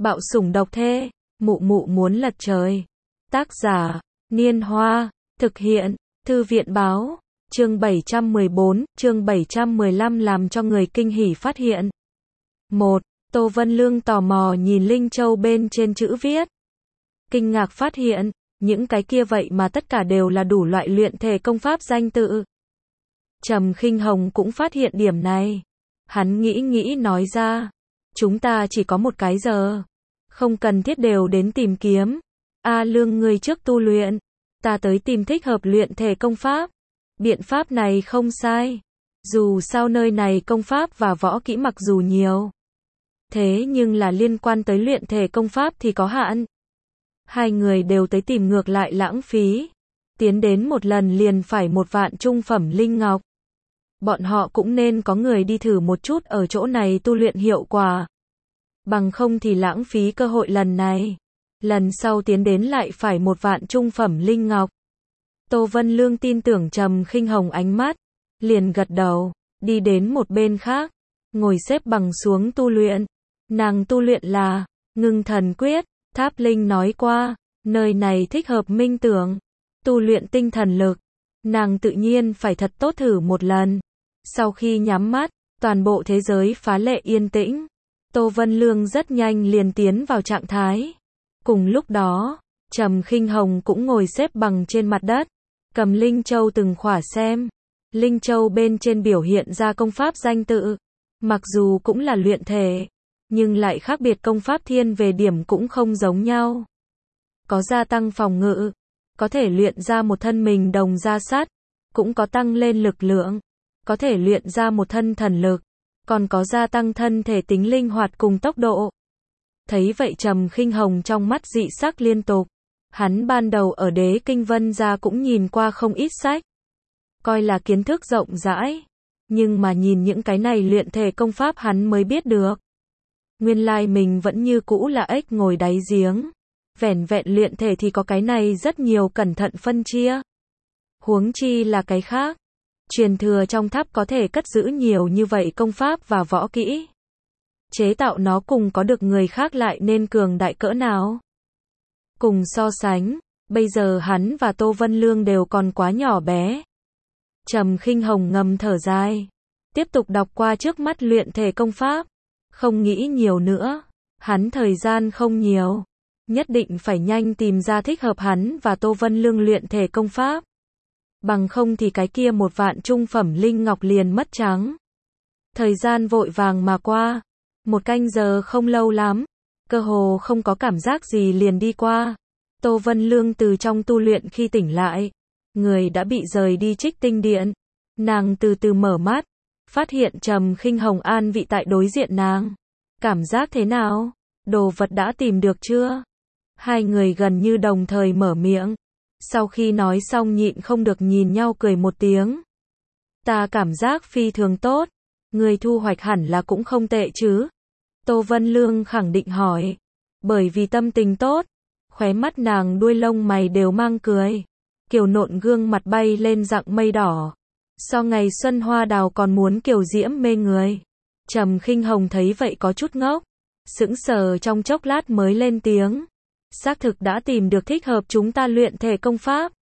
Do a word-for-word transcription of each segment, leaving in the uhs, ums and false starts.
Bạo sủng độc thê, mụ mụ muốn lật trời. Tác giả, Niên Hoa, thực hiện, Thư viện báo, chương bảy trăm mười bốn, chương bảy trăm mười lăm làm cho người kinh hỉ phát hiện. một. Tô Vân Lương tò mò nhìn Linh Châu bên trên chữ viết. Kinh ngạc phát hiện, những cái kia vậy mà tất cả đều là đủ loại luyện thể công pháp danh tự. Trầm Khinh Hồng cũng phát hiện điểm này. Hắn nghĩ nghĩ nói ra, chúng ta chỉ có một cái giờ, không cần thiết đều đến tìm kiếm. A Lương ngươi trước tu luyện, ta tới tìm thích hợp luyện thể công pháp. Biện pháp này không sai. Dù sao nơi này công pháp và võ kỹ mặc dù nhiều, thế nhưng là liên quan tới luyện thể công pháp thì có hạn. Hai người đều tới tìm ngược lại lãng phí. Tiến đến một lần liền phải một vạn trung phẩm linh ngọc. Bọn họ cũng nên có người đi thử một chút ở chỗ này tu luyện hiệu quả. Bằng không thì lãng phí cơ hội lần này. Lần sau tiến đến lại phải một vạn trung phẩm linh ngọc. Tô Vân Lương tin tưởng Trầm Khinh Hồng ánh mắt, liền gật đầu, đi đến một bên khác, ngồi xếp bằng xuống tu luyện. Nàng tu luyện là Ngưng Thần Quyết. Tháp Linh nói qua, nơi này thích hợp minh tưởng, tu luyện tinh thần lực. Nàng tự nhiên phải thật tốt thử một lần. Sau khi nhắm mắt, toàn bộ thế giới phá lệ yên tĩnh. Tô Vân Lương rất nhanh liền tiến vào trạng thái. Cùng lúc đó, Trầm Khinh Hồng cũng ngồi xếp bằng trên mặt đất, cầm Linh Châu từng khỏa xem. Linh Châu bên trên biểu hiện ra công pháp danh tự, mặc dù cũng là luyện thể, nhưng lại khác biệt công pháp thiên về điểm cũng không giống nhau. Có gia tăng phòng ngự, có thể luyện ra một thân mình đồng da sắt, cũng có tăng lên lực lượng, có thể luyện ra một thân thần lực, còn có gia tăng thân thể tính linh hoạt cùng tốc độ. Thấy vậy Trầm Khinh Hồng trong mắt dị sắc liên tục. Hắn ban đầu ở Đế Kinh Vân gia cũng nhìn qua không ít sách, coi là kiến thức rộng rãi, nhưng mà nhìn những cái này luyện thể công pháp hắn mới biết được. Nguyên lai mình vẫn như cũ là ếch ngồi đáy giếng. Vẻn vẹn luyện thể thì có cái này rất nhiều cẩn thận phân chia. Huống chi là cái khác. Truyền thừa trong tháp có thể cất giữ nhiều như vậy công pháp và võ kỹ. Chế tạo nó cùng có được người khác lại nên cường đại cỡ nào. Cùng so sánh, bây giờ hắn và Tô Vân Lương đều còn quá nhỏ bé. Trầm Khinh Hồng ngầm thở dài, tiếp tục đọc qua trước mắt luyện thể công pháp. Không nghĩ nhiều nữa, hắn thời gian không nhiều, nhất định phải nhanh tìm ra thích hợp hắn và Tô Vân Lương luyện thể công pháp. Bằng không thì cái kia một vạn trung phẩm linh ngọc liền mất trắng. Thời gian vội vàng mà qua, một canh giờ không lâu lắm, cơ hồ không có cảm giác gì liền đi qua. Tô Vân Lương từ trong tu luyện khi tỉnh lại, người đã bị rời đi Trích Tinh Điện. Nàng từ từ mở mắt, phát hiện Trầm Khinh Hồng an vị tại đối diện nàng. Cảm giác thế nào? Đồ vật đã tìm được chưa? Hai người gần như đồng thời mở miệng. Sau khi nói xong nhịn không được nhìn nhau cười một tiếng. Ta cảm giác phi thường tốt. Người thu hoạch hẳn là cũng không tệ chứ? Tô Vân Lương khẳng định hỏi. Bởi vì tâm tình tốt, khóe mắt nàng đuôi lông mày đều mang cười. Kiều nộn gương mặt bay lên dạng mây đỏ. So ngày xuân hoa đào còn muốn kiều diễm mê người. Trầm Khinh Hồng thấy vậy có chút ngốc, sững sờ trong chốc lát mới lên tiếng. Xác thực đã tìm được thích hợp chúng ta luyện thể công pháp.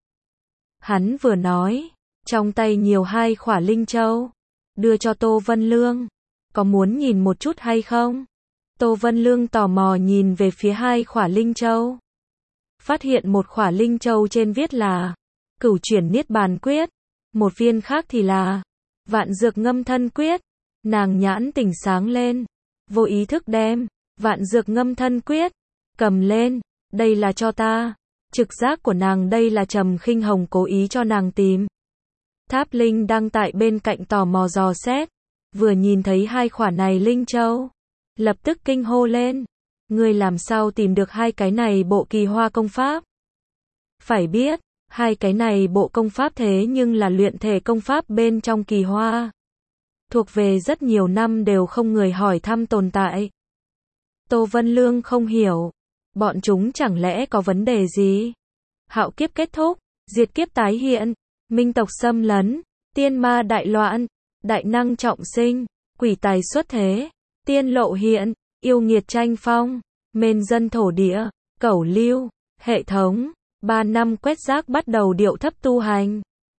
Hắn vừa nói, trong tay nhiều hai khỏa linh châu, đưa cho Tô Vân Lương. Có muốn nhìn một chút hay không? Tô Vân Lương tò mò nhìn về phía hai khỏa linh châu. Phát hiện một khỏa linh châu trên viết là Cửu Chuyển Niết Bàn Quyết, một viên khác thì là Vạn Dược Ngâm Thân Quyết. Nàng nhãn tỉnh sáng lên, vô ý thức đem Vạn Dược Ngâm Thân Quyết cầm lên. Đây là cho ta. Trực giác của nàng đây là Trầm Khinh Hồng cố ý cho nàng tìm. Tháp Linh đang tại bên cạnh tò mò dò xét, vừa nhìn thấy hai khỏa này linh châu, lập tức kinh hô lên. Ngươi làm sao tìm được hai cái này bộ kỳ hoa công pháp? Phải biết, hai cái này bộ công pháp thế nhưng là luyện thể công pháp bên trong kỳ hoa. Thuộc về rất nhiều năm đều không người hỏi thăm tồn tại. Tô Vân Lương không hiểu. Bọn chúng chẳng lẽ có vấn đề gì? Hạo kiếp kết thúc, diệt kiếp tái hiện, minh tộc xâm lấn, tiên ma đại loạn, đại năng trọng sinh, quỷ tài xuất thế, tiên lộ hiện, yêu nghiệt tranh phong. Mên dân thổ địa, cẩu lưu, hệ thống, ba năm quét rác bắt đầu điệu thấp tu hành.